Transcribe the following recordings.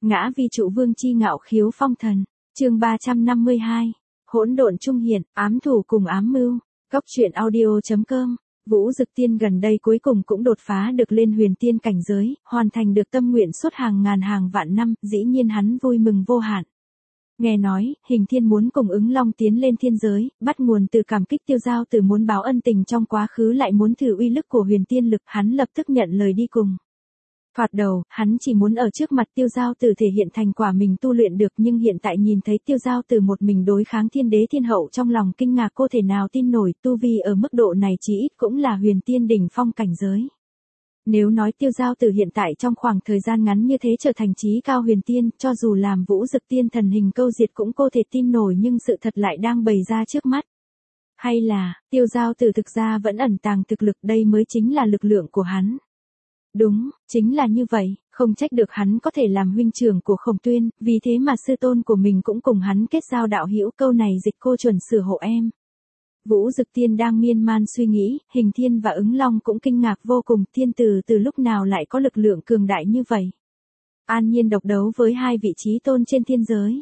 Ngã vi trụ vương chi ngạo khiếu phong thần. Chương 352. Hỗn độn trung hiện, ám thủ cùng ám mưu. Góc truyện audio.com. Vũ Dực Tiên gần đây cuối cùng cũng đột phá được lên huyền tiên cảnh giới, hoàn thành được tâm nguyện suốt hàng ngàn hàng vạn năm, dĩ nhiên hắn vui mừng vô hạn. Nghe nói, Hình Thiên muốn cùng Ứng Long tiến lên thiên giới, bắt nguồn từ cảm kích Tiêu Giao Tử muốn báo ân tình trong quá khứ lại muốn thử uy lực của huyền tiên lực, hắn lập tức nhận lời đi cùng. Thoạt đầu, hắn chỉ muốn ở trước mặt Tiêu Giao Tử thể hiện thành quả mình tu luyện được, nhưng hiện tại nhìn thấy Tiêu Giao Tử một mình đối kháng thiên đế thiên hậu, trong lòng kinh ngạc cô thể nào tin nổi, tu vi ở mức độ này chí ít cũng là huyền tiên đỉnh phong cảnh giới. Nếu nói Tiêu Giao Tử hiện tại trong khoảng thời gian ngắn như thế trở thành chí cao huyền tiên, cho dù làm Vũ Dực Tiên thần hình câu diệt cũng cô thể tin nổi, nhưng sự thật lại đang bày ra trước mắt. Hay là, Tiêu Giao Tử thực ra vẫn ẩn tàng thực lực, đây mới chính là lực lượng của hắn. Đúng, chính là như vậy, không trách được hắn có thể làm huynh trưởng của Khổng Tuyên, vì thế mà sư tôn của mình cũng cùng hắn kết giao đạo hữu, câu này dịch cô chuẩn sửa hộ em. Vũ Dực Tiên đang miên man suy nghĩ, Hình Thiên và Ứng Long cũng kinh ngạc vô cùng, tiên tử từ lúc nào lại có lực lượng cường đại như vậy. An nhiên độc đấu với hai vị trí tôn trên thiên giới.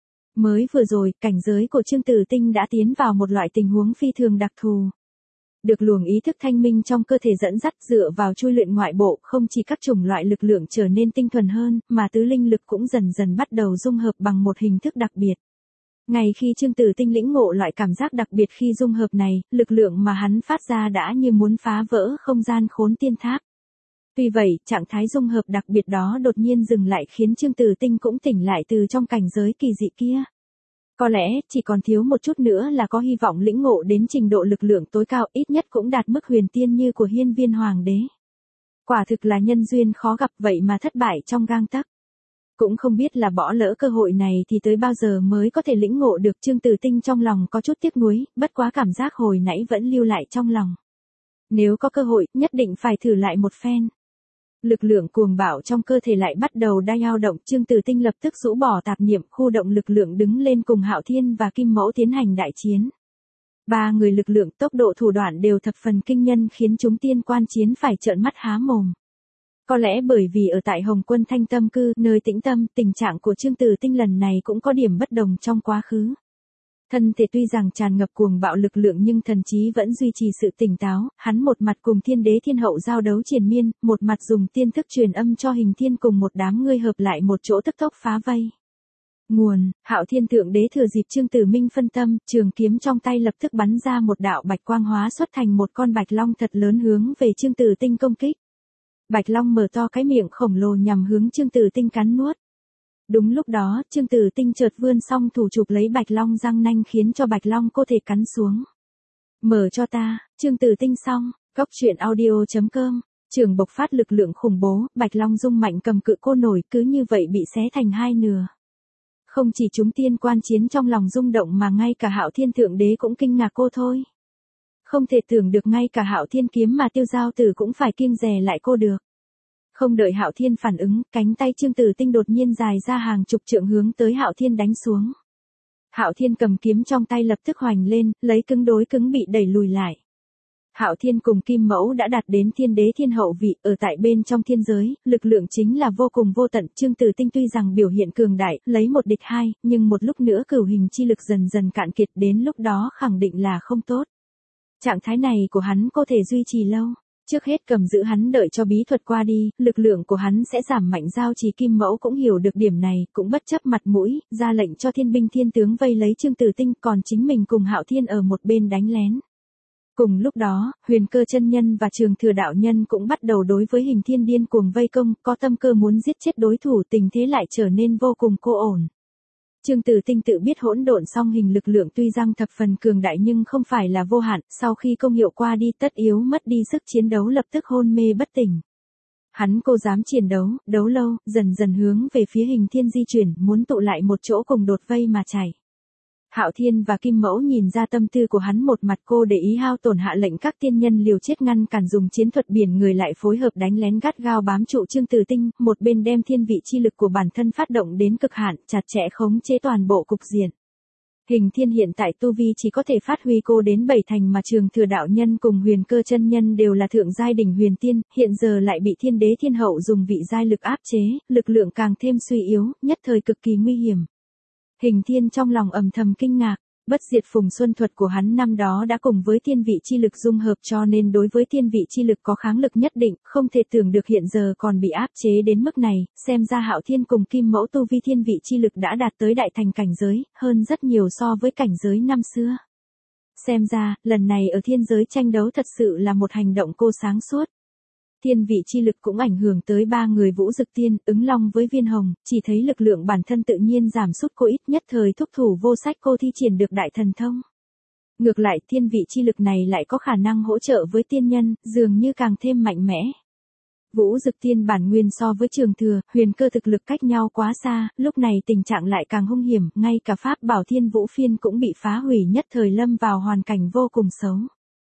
Mới vừa rồi, cảnh giới của Trương Tử Tinh đã tiến vào một loại tình huống phi thường đặc thù. Được luồng ý thức thanh minh trong cơ thể dẫn dắt, dựa vào chui luyện ngoại bộ, không chỉ các chủng loại lực lượng trở nên tinh thuần hơn, mà tứ linh lực cũng dần dần bắt đầu dung hợp bằng một hình thức đặc biệt. Ngay khi Trương Tử Tinh lĩnh ngộ loại cảm giác đặc biệt khi dung hợp này, lực lượng mà hắn phát ra đã như muốn phá vỡ không gian khốn tiên tháp. Tuy vậy, trạng thái dung hợp đặc biệt đó đột nhiên dừng lại khiến Trương Tử Tinh cũng tỉnh lại từ trong cảnh giới kỳ dị kia. Có lẽ, chỉ còn thiếu một chút nữa là có hy vọng lĩnh ngộ đến trình độ lực lượng tối cao, ít nhất cũng đạt mức huyền tiên như của Hiên Viên Hoàng đế. Quả thực là nhân duyên khó gặp, vậy mà thất bại trong gang tấc. Cũng không biết là bỏ lỡ cơ hội này thì tới bao giờ mới có thể lĩnh ngộ được. Trương Tử Tinh trong lòng có chút tiếc nuối, bất quá cảm giác hồi nãy vẫn lưu lại trong lòng. Nếu có cơ hội, nhất định phải thử lại một phen. Lực lượng cuồng bạo trong cơ thể lại bắt đầu dao động, Trương Tử Tinh lập tức rũ bỏ tạp niệm, khu động lực lượng đứng lên cùng Hạo Thiên và Kim Mẫu tiến hành đại chiến. Ba người lực lượng, tốc độ, thủ đoạn đều thập phần kinh nhân, khiến chúng tiên quan chiến phải trợn mắt há mồm. Có lẽ bởi vì ở tại Hồng Quân Thanh Tâm Cư, nơi tĩnh tâm, tình trạng của Trương Tử Tinh lần này cũng có điểm bất đồng trong quá khứ. Thân thể tuy rằng tràn ngập cuồng bạo lực lượng nhưng thần trí vẫn duy trì sự tỉnh táo, hắn một mặt cùng thiên đế thiên hậu giao đấu triền miên, một mặt dùng tiên thức truyền âm cho Hình Thiên cùng một đám ngươi hợp lại một chỗ tức tốc phá vây. Nguồn, Hạo Thiên Thượng Đế thừa dịp Trương Tử Minh phân tâm, trường kiếm trong tay lập tức bắn ra một đạo bạch quang hóa xuất thành một con bạch long thật lớn hướng về Trương Tử Tinh công kích. Bạch long mở to cái miệng khổng lồ nhằm hướng Trương Tử Tinh cắn nuốt. Đúng lúc đó, Trương Tử Tinh chợt vươn song thủ chụp lấy bạch long răng nanh khiến cho bạch long cô thể cắn xuống. Mở cho ta, Trương Tử Tinh xong, góc truyện audio.com. Trường bộc phát lực lượng khủng bố, bạch long rung mạnh cầm cự cô nổi, cứ như vậy bị xé thành hai nửa. Không chỉ chúng tiên quan chiến trong lòng rung động mà ngay cả Hạo Thiên Thượng Đế cũng kinh ngạc cô thôi. Không thể tưởng được ngay cả Hạo Thiên kiếm mà Tiêu Giao Tử cũng phải kiêng dè lại cô được. Không đợi Hạo Thiên phản ứng, cánh tay Trương Tử Tinh đột nhiên dài ra hàng chục trượng hướng tới Hạo Thiên đánh xuống. Hạo Thiên cầm kiếm trong tay lập tức hoành lên, lấy cứng đối cứng bị đẩy lùi lại. Hạo Thiên cùng Kim Mẫu đã đạt đến thiên đế thiên hậu vị, ở tại bên trong thiên giới, lực lượng chính là vô cùng vô tận. Trương Tử Tinh tuy rằng biểu hiện cường đại, lấy một địch hai, nhưng một lúc nữa cửu hình chi lực dần dần cạn kiệt, đến lúc đó khẳng định là không tốt. Trạng thái này của hắn có thể duy trì lâu. Trước hết cầm giữ hắn đợi cho bí thuật qua đi, lực lượng của hắn sẽ giảm mạnh. Giao Trì Kim Mẫu cũng hiểu được điểm này, cũng bất chấp mặt mũi, ra lệnh cho thiên binh thiên tướng vây lấy Trương Tử Tinh, còn chính mình cùng Hạo Thiên ở một bên đánh lén. Cùng lúc đó, Huyền Cơ chân nhân và Trường Thừa đạo nhân cũng bắt đầu đối với Hình Thiên điên cuồng vây công, có tâm cơ muốn giết chết đối thủ, tình thế lại trở nên vô cùng cô ổn. Trương Tử Tinh tự biết hỗn độn song hình lực lượng tuy rằng thập phần cường đại nhưng không phải là vô hạn, sau khi công hiệu qua đi tất yếu mất đi sức chiến đấu, lập tức hôn mê bất tỉnh. Hắn cố dám chiến đấu, đấu lâu, dần dần hướng về phía Hình Thiên di chuyển, muốn tụ lại một chỗ cùng đột vây mà chạy. Hạo Thiên và Kim Mẫu nhìn ra tâm tư của hắn, một mặt cô để ý hao tổn, hạ lệnh các tiên nhân liều chết ngăn cản, dùng chiến thuật biển người lại phối hợp đánh lén gắt gao bám trụ Trương Tử Tinh, một bên đem thiên vị chi lực của bản thân phát động đến cực hạn, chặt chẽ khống chế toàn bộ cục diện. Hình Thiên hiện tại tu vi chỉ có thể phát huy cô đến 7 thành mà Trường Thừa đạo nhân cùng Huyền Cơ chân nhân đều là thượng giai đỉnh huyền tiên, hiện giờ lại bị Thiên Đế Thiên Hậu dùng vị giai lực áp chế, lực lượng càng thêm suy yếu, nhất thời cực kỳ nguy hiểm. Hình Thiên trong lòng ầm thầm kinh ngạc, bất diệt phùng xuân thuật của hắn năm đó đã cùng với thiên vị chi lực dung hợp cho nên đối với thiên vị chi lực có kháng lực nhất định, không thể tưởng được hiện giờ còn bị áp chế đến mức này, xem ra Hạo Thiên cùng Kim Mẫu tu vi thiên vị chi lực đã đạt tới đại thành cảnh giới, hơn rất nhiều so với cảnh giới năm xưa. Xem ra, lần này ở thiên giới tranh đấu thật sự là một hành động cô sáng suốt. Thiên vị chi lực cũng ảnh hưởng tới ba người Vũ Dực Tiên, Ứng Long với Viên Hồng, chỉ thấy lực lượng bản thân tự nhiên giảm sút cô ít nhất thời thúc thủ vô sách cô thi triển được đại thần thông. Ngược lại thiên vị chi lực này lại có khả năng hỗ trợ với tiên nhân, dường như càng thêm mạnh mẽ. Vũ Dực Tiên bản nguyên so với Trường Thừa, Huyền Cơ thực lực cách nhau quá xa, lúc này tình trạng lại càng hung hiểm, ngay cả pháp bảo Thiên Vũ Phiên cũng bị phá hủy nhất thời lâm vào hoàn cảnh vô cùng xấu.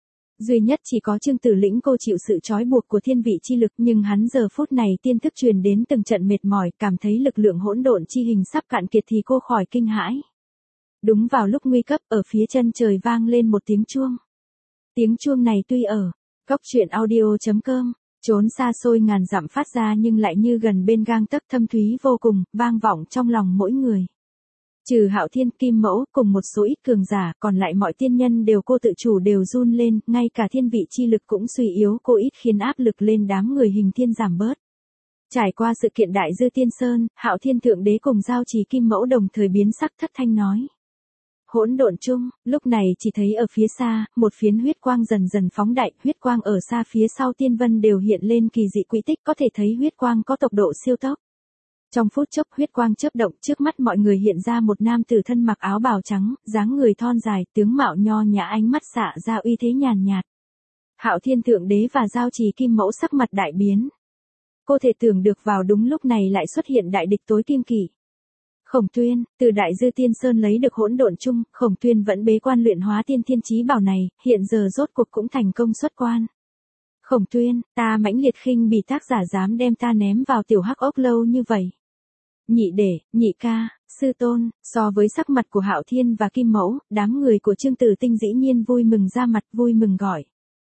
Duy nhất chỉ có Trương Tử Lĩnh cô chịu sự trói buộc của thiên vị chi lực nhưng hắn giờ phút này tiên thức truyền đến từng trận mệt mỏi, cảm thấy lực lượng hỗn độn chi hình sắp cạn kiệt thì cô khỏi kinh hãi. Đúng vào lúc nguy cấp, ở phía chân trời vang lên một tiếng chuông. Tiếng chuông này tuy ở góc truyện audio.com, trốn xa xôi ngàn dặm phát ra nhưng lại như gần bên gang tấc thâm thúy vô cùng, vang vọng trong lòng mỗi người. Trừ Hạo Thiên, Kim Mẫu, cùng một số ít cường giả, còn lại mọi tiên nhân đều cô tự chủ đều run lên, ngay cả thiên vị chi lực cũng suy yếu cô ít khiến áp lực lên đám người Hình Thiên giảm bớt. Trải qua sự kiện Đại Dư Tiên Sơn, Hạo Thiên Thượng Đế cùng Giao Trì Kim Mẫu đồng thời biến sắc thất thanh nói. Hỗn độn chung, lúc này chỉ thấy ở phía xa, một phiến huyết quang dần dần phóng đại, huyết quang ở xa phía sau tiên vân đều hiện lên kỳ dị quỹ tích, có thể thấy huyết quang có tốc độ siêu tốc. Trong phút chốc huyết quang chớp động, trước mắt mọi người hiện ra một nam tử thân mặc áo bào trắng, dáng người thon dài, tướng mạo nho nhã, ánh mắt xạ ra uy thế nhàn nhạt. Hạo Thiên Thượng Đế và Giao Trì Kim Mẫu sắc mặt đại biến. Cô thể tưởng được vào đúng lúc này lại xuất hiện đại địch tối kim kỷ. Khổng Tuyên, từ Đại Dư Tiên Sơn lấy được hỗn độn chung, Khổng Tuyên vẫn bế quan luyện hóa tiên thiên chí bảo này, hiện giờ rốt cuộc cũng thành công xuất quan. Khổng Tuyên, ta mãnh liệt khinh bỉ tác giả dám đem ta ném vào tiểu hắc ốc lâu như vậy. Nhị đệ, nhị ca, sư tôn, so với sắc mặt của Hạo Thiên và Kim Mẫu, đám người của Trương Tử Tinh dĩ nhiên vui mừng ra mặt, vui mừng gọi.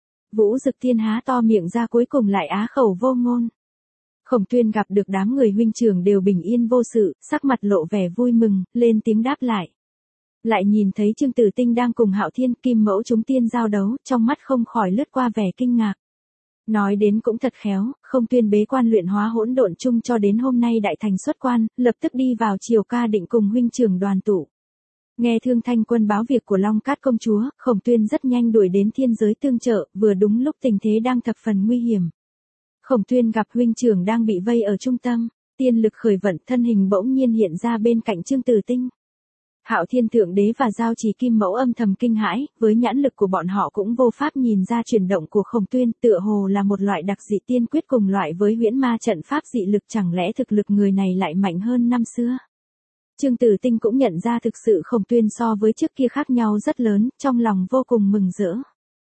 Vũ Dực Tiên há to miệng ra cuối cùng lại á khẩu vô ngôn. Khổng Tuyên gặp được đám người huynh trưởng đều bình yên vô sự, sắc mặt lộ vẻ vui mừng, lên tiếng đáp lại. Lại nhìn thấy Trương Tử Tinh đang cùng Hạo Thiên, Kim Mẫu chúng tiên giao đấu, trong mắt không khỏi lướt qua vẻ kinh ngạc. Nói đến cũng thật khéo, Khổng Tuyên bế quan luyện hóa hỗn độn chung cho đến hôm nay đại thành xuất quan, lập tức đi vào Triều Ca định cùng huynh trưởng đoàn tụ. Nghe Thương Thanh Quân báo việc của Long Cát công chúa, Khổng Tuyên rất nhanh đuổi đến thiên giới tương trợ, vừa đúng lúc tình thế đang thập phần nguy hiểm. Khổng Tuyên gặp huynh trưởng đang bị vây ở trung tâm, tiên lực khởi vận, thân hình bỗng nhiên hiện ra bên cạnh Trương Tử Tinh. Hạo Thiên Thượng Đế và Giao Trì Kim Mẫu âm thầm kinh hãi, với nhãn lực của bọn họ cũng vô pháp nhìn ra chuyển động của Khổng Tuyên, tựa hồ là một loại đặc dị tiên quyết cùng loại với huyễn ma trận pháp dị lực, chẳng lẽ thực lực người này lại mạnh hơn năm xưa. Trương Tử Tinh cũng nhận ra thực sự Khổng Tuyên so với trước kia khác nhau rất lớn, trong lòng vô cùng mừng rỡ.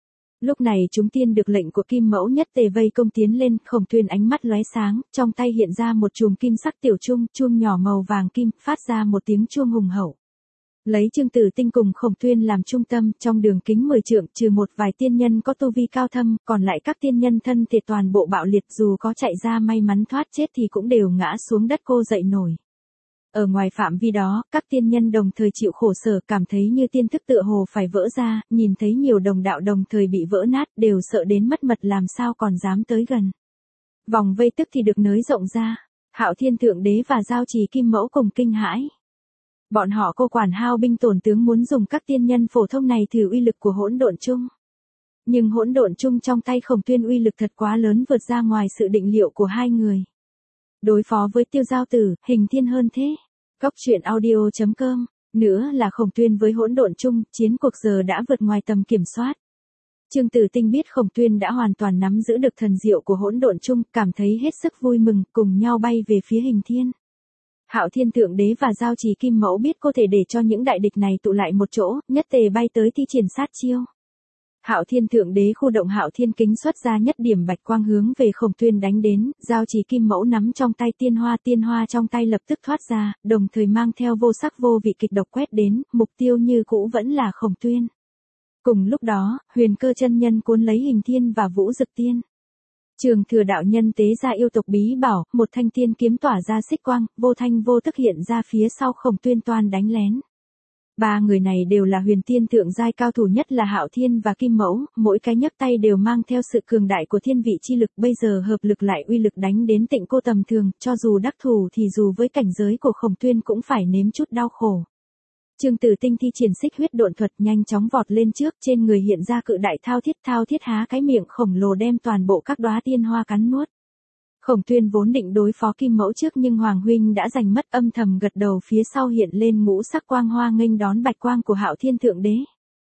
Lúc này chúng tiên được lệnh của Kim Mẫu nhất tề vây công tiến lên, Khổng Tuyên ánh mắt lóe sáng, trong tay hiện ra một chùm kim sắc tiểu chuông, chuông nhỏ màu vàng kim, phát ra một tiếng chuông hùng hậu. Lấy Trương Tử Tinh cùng Khổng Tuyên làm trung tâm, trong đường kính 10 trượng, trừ một vài tiên nhân có tu vi cao thâm, còn lại các tiên nhân thân thể toàn bộ bạo liệt, dù có chạy ra may mắn thoát chết thì cũng đều ngã xuống đất cô dậy nổi. Ở ngoài phạm vi đó, các tiên nhân đồng thời chịu khổ sở, cảm thấy như tiên thức tựa hồ phải vỡ ra, nhìn thấy nhiều đồng đạo đồng thời bị vỡ nát, đều sợ đến mất mật làm sao còn dám tới gần. Vòng vây tức thì được nới rộng ra, Hạo Thiên Thượng Đế và Giao Trì Kim Mẫu cùng kinh hãi. Bọn họ cô quản hao binh tổn tướng muốn dùng các tiên nhân phổ thông này thử uy lực của hỗn độn chung. Nhưng hỗn độn chung trong tay Khổng Tuyên uy lực thật quá lớn, vượt ra ngoài sự định liệu của hai người. Đối phó với Tiêu Giao Tử, Hình Thiên hơn thế. Góc truyện audio.com, nữa là Khổng Tuyên với hỗn độn chung, chiến cuộc giờ đã vượt ngoài tầm kiểm soát. Trương Tử Tinh biết Khổng Tuyên đã hoàn toàn nắm giữ được thần diệu của hỗn độn chung, cảm thấy hết sức vui mừng, cùng nhau bay về phía Hình Thiên. Hạo Thiên Thượng Đế và Giao Trì Kim Mẫu biết có thể để cho những đại địch này tụ lại một chỗ, nhất tề bay tới thi triển sát chiêu. Hạo Thiên Thượng Đế khu động Hạo Thiên Kính xuất ra nhất điểm bạch quang hướng về Khổng Tuyên đánh đến, giao chỉ kim mẫu nắm trong tay tiên hoa trong tay lập tức thoát ra, đồng thời mang theo vô sắc vô vị kịch độc quét đến, mục tiêu như cũ vẫn là Khổng Tuyên. Cùng lúc đó, Huyền Cơ chân nhân cuốn lấy Hình Thiên và Vũ Dực Tiên. Trường Thừa đạo nhân tế ra yêu tộc bí bảo, một thanh tiên kiếm tỏa ra xích quang, vô thanh vô tức hiện ra phía sau Khổng Tuyên toan đánh lén. Ba người này đều là huyền tiên thượng giai cao thủ, nhất là Hạo Thiên và Kim Mẫu, mỗi cái nhấc tay đều mang theo sự cường đại của thiên vị chi lực, bây giờ hợp lực lại uy lực đánh đến Tịnh Cô tầm thường, cho dù đắc thủ thì dù với cảnh giới của Khổng Tuyên cũng phải nếm chút đau khổ. Trương Tử Tinh thi triển xích huyết độn thuật nhanh chóng vọt lên trước, trên người hiện ra cự đại thao thiết há cái miệng khổng lồ đem toàn bộ các đóa tiên hoa cắn nuốt. Khổng Tuyên vốn định đối phó Kim Mẫu trước nhưng Hoàng huynh đã giành mất, âm thầm gật đầu, phía sau hiện lên ngũ sắc quang hoa nghênh đón bạch quang của Hạo Thiên Thượng Đế.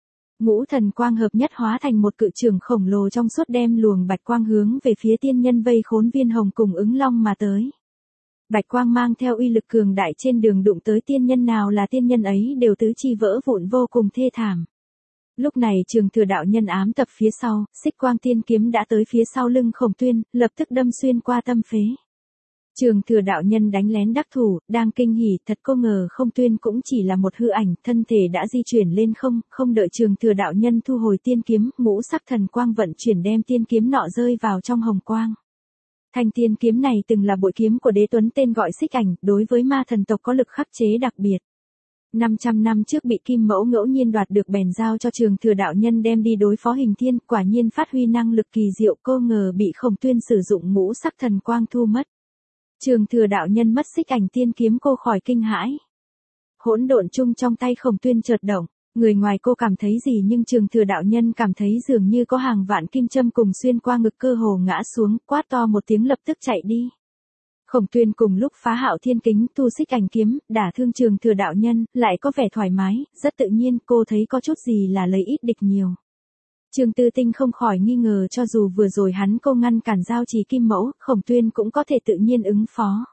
Ngũ thần quang hợp nhất hóa thành một cự trường khổng lồ trong suốt đem luồng bạch quang hướng về phía tiên nhân vây khốn Viên Hồng cùng Ứng Long mà tới. Bạch quang mang theo uy lực cường đại, trên đường đụng tới tiên nhân nào là tiên nhân ấy đều tứ chi vỡ vụn vô cùng thê thảm. Lúc này Trường Thừa đạo nhân ám tập phía sau, xích quang tiên kiếm đã tới phía sau lưng Khổng Tuyên, lập tức đâm xuyên qua tâm phế. Trường Thừa đạo nhân đánh lén đắc thủ, đang kinh hỉ, thật không ngờ Khổng Tuyên cũng chỉ là một hư ảnh, thân thể đã di chuyển lên không đợi Trường Thừa đạo nhân thu hồi tiên kiếm, ngũ sắc thần quang vận chuyển đem tiên kiếm nọ rơi vào trong hồng quang. Thanh tiên kiếm này từng là bội kiếm của Đế Tuấn tên gọi Xích Ảnh, đối với ma thần tộc có lực khắc chế đặc biệt. 500 năm trước bị Kim Mẫu ngẫu nhiên đoạt được bèn giao cho Trường Thừa đạo nhân đem đi đối phó Hình Thiên, quả nhiên phát huy năng lực kỳ diệu, cô ngờ bị Khổng Tuyên sử dụng ngũ sắc thần quang thu mất. Trường Thừa đạo nhân mất Xích Ảnh tiên kiếm, cô khỏi kinh hãi. Hỗn độn chung trong tay Khổng Tuyên chợt động, người ngoài cô cảm thấy gì nhưng Trường Thừa đạo nhân cảm thấy dường như có hàng vạn kim châm cùng xuyên qua ngực, cơ hồ ngã xuống, quát to một tiếng lập tức chạy đi. Khổng Tuyên cùng lúc phá Hạo Thiên Kính, tu Xích Ảnh kiếm, đả thương Trường Thừa đạo nhân, lại có vẻ thoải mái, rất tự nhiên, cô thấy có chút gì là lấy ít địch nhiều. Trương Tư Tinh không khỏi nghi ngờ, cho dù vừa rồi hắn cô ngăn cản giao trì Kim Mẫu, Khổng Tuyên cũng có thể tự nhiên ứng phó.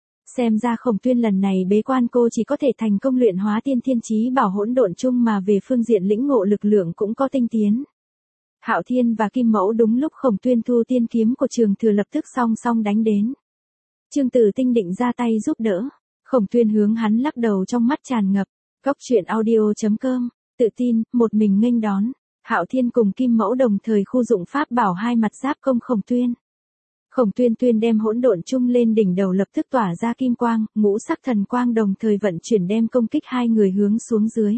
Xem ra Khổng Tuyên lần này bế quan cô chỉ có thể thành công luyện hóa tiên thiên chí bảo hỗn độn chung, mà về phương diện lĩnh ngộ lực lượng cũng có tinh tiến. Hạo Thiên và Kim Mẫu đúng lúc Khổng Tuyên thu tiên kiếm của Trường Thừa lập tức song song đánh đến. Trương Tử Tinh định ra tay giúp đỡ, Khổng Tuyên hướng hắn lắc đầu, trong mắt tràn ngập Cóc truyện audio.com, tự tin, một mình nghênh đón. Hạo Thiên cùng Kim Mẫu đồng thời khu dụng pháp bảo hai mặt giáp công Khổng Tuyên. Khổng Tuyên đem hỗn độn chung lên đỉnh đầu lập tức tỏa ra kim quang, ngũ sắc thần quang đồng thời vận chuyển đem công kích hai người hướng xuống dưới.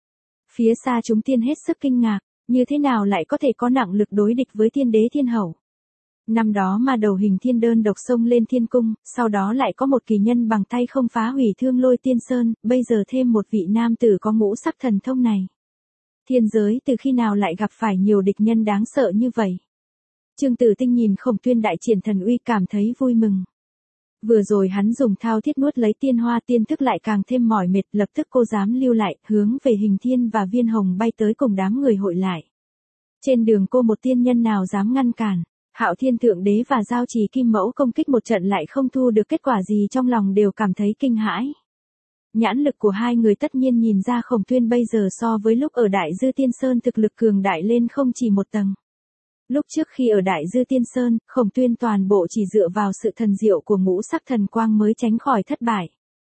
Phía xa chúng tiên hết sức kinh ngạc, như thế nào lại có thể có nặng lực đối địch với Tiên Đế Thiên Hậu. Năm đó mà đầu Hình Thiên đơn độc xông lên thiên cung, sau đó lại có một kỳ nhân bằng tay không phá hủy Thương Lôi Tiên Sơn, bây giờ thêm một vị nam tử có ngũ sắc thần thông này. Thiên giới từ khi nào lại gặp phải nhiều địch nhân đáng sợ như vậy? Trương Tử Tinh nhìn Khổng Tuyên đại triển thần uy cảm thấy vui mừng. Vừa rồi hắn dùng thao thiết nuốt lấy tiên hoa tiên thức lại càng thêm mỏi mệt, lập tức cô dám lưu lại, hướng về Hình Thiên và Viên Hồng bay tới cùng đám người hội lại. Trên đường cô một tiên nhân nào dám ngăn cản, Hạo Thiên Thượng Đế và giao trì Kim Mẫu công kích một trận lại không thu được kết quả gì, trong lòng đều cảm thấy kinh hãi. Nhãn lực của hai người tất nhiên nhìn ra Khổng Tuyên bây giờ so với lúc ở Đại Dư Tiên Sơn thực lực cường đại lên không chỉ một tầng. Lúc trước khi ở Đại Dư Tiên Sơn, Khổng Tuyên toàn bộ chỉ dựa vào sự thần diệu của ngũ sắc thần quang mới tránh khỏi thất bại.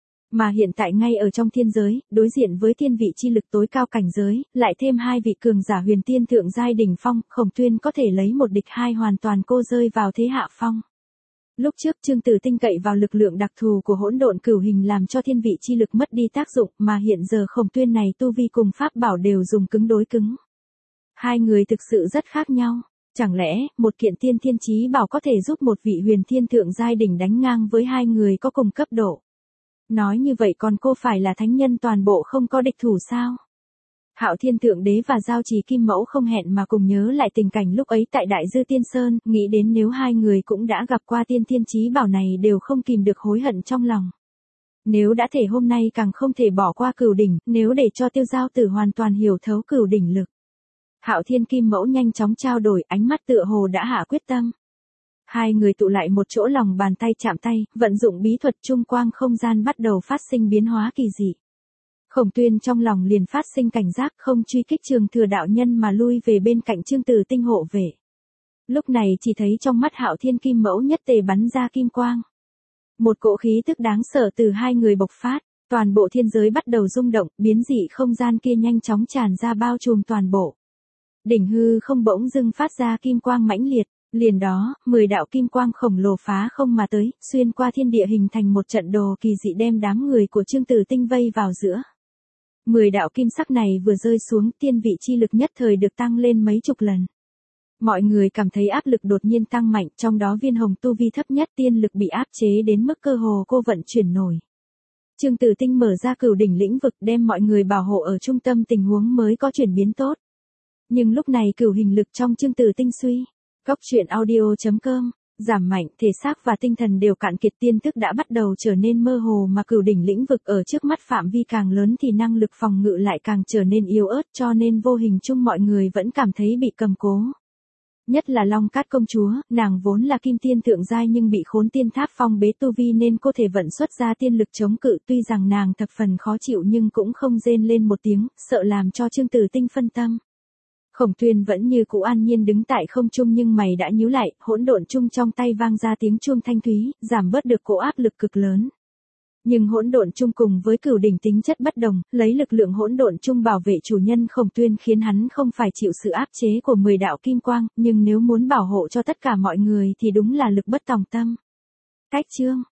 Mà hiện tại ngay ở trong thiên giới, đối diện với thiên vị chi lực tối cao cảnh giới, lại thêm hai vị cường giả huyền tiên thượng giai đỉnh phong, Khổng Tuyên có thể lấy một địch hai, hoàn toàn cô rơi vào thế hạ phong. Lúc trước Trương Tử Tinh cậy vào lực lượng đặc thù của hỗn độn cửu hình làm cho thiên vị chi lực mất đi tác dụng, mà hiện giờ Khổng Tuyên này tu vi cùng pháp bảo đều dùng cứng đối cứng. Hai người thực sự rất khác nhau. Chẳng lẽ, một kiện tiên thiên chí bảo có thể giúp một vị huyền thiên thượng giai đỉnh đánh ngang với hai người có cùng cấp độ? Nói như vậy còn cô phải là thánh nhân toàn bộ không có địch thủ sao? Hạo Thiên Thượng Đế và giao trì Kim Mẫu không hẹn mà cùng nhớ lại tình cảnh lúc ấy tại Đại Dư Tiên Sơn, nghĩ đến nếu hai người cũng đã gặp qua tiên thiên chí bảo này đều không kìm được hối hận trong lòng. Nếu đã thể hôm nay càng không thể bỏ qua cửu đỉnh, nếu để cho Tiêu Giao Tử hoàn toàn hiểu thấu cửu đỉnh lực. Hạo Thiên Kim Mẫu nhanh chóng trao đổi, ánh mắt tựa hồ đã hạ quyết tâm. Hai người tụ lại một chỗ, lòng bàn tay chạm tay, vận dụng bí thuật trung quang không gian bắt đầu phát sinh biến hóa kỳ dị. Khổng Tuyên trong lòng liền phát sinh cảnh giác, không truy kích Trường Thừa đạo nhân mà lui về bên cạnh Trương Tử Tinh hộ vệ. Lúc này chỉ thấy trong mắt Hạo Thiên Kim Mẫu nhất tề bắn ra kim quang. Một cỗ khí tức đáng sợ từ hai người bộc phát, toàn bộ thiên giới bắt đầu rung động, biến dị không gian kia nhanh chóng tràn ra bao trùm toàn bộ. Đỉnh hư không bỗng dưng phát ra kim quang mãnh liệt, liền đó, 10 đạo kim quang khổng lồ phá không mà tới, xuyên qua thiên địa hình thành một trận đồ kỳ dị đem đám người của Trương Tử Tinh vây vào giữa. 10 đạo kim sắc này vừa rơi xuống, tiên vị chi lực nhất thời được tăng lên mấy chục lần. Mọi người cảm thấy áp lực đột nhiên tăng mạnh, trong đó Viên Hồng tu vi thấp nhất tiên lực bị áp chế đến mức cơ hồ cô vận chuyển nổi. Trương Tử Tinh mở ra cửu đỉnh lĩnh vực đem mọi người bảo hộ ở trung tâm tình huống mới có chuyển biến tốt. Nhưng lúc này cửu hình lực trong Trương Tử Tinh suy. Góc truyện audio.com, giảm mạnh, thể xác và tinh thần đều cạn kiệt, tiên thức đã bắt đầu trở nên mơ hồ mà cửu đỉnh lĩnh vực ở trước mắt phạm vi càng lớn thì năng lực phòng ngự lại càng trở nên yếu ớt, cho nên vô hình chung mọi người vẫn cảm thấy bị cầm cố. Nhất là Long Cát công chúa, nàng vốn là kim tiên thượng giai nhưng bị Khốn Tiên Tháp phong bế tu vi nên cô thể vận xuất ra tiên lực chống cự, tuy rằng nàng thập phần khó chịu nhưng cũng không rên lên một tiếng, sợ làm cho Trương Tử Tinh phân tâm. Khổng Tuyên vẫn như cũ an nhiên đứng tại không trung nhưng mày đã nhíu lại, hỗn độn chung trong tay vang ra tiếng chuông thanh thúy, giảm bớt được cỗ áp lực cực lớn. Nhưng hỗn độn chung cùng với cửu đỉnh tính chất bất đồng, lấy lực lượng hỗn độn chung bảo vệ chủ nhân Khổng Tuyên khiến hắn không phải chịu sự áp chế của 10 đạo kim quang, nhưng nếu muốn bảo hộ cho tất cả mọi người thì đúng là lực bất tòng tâm. Cách chương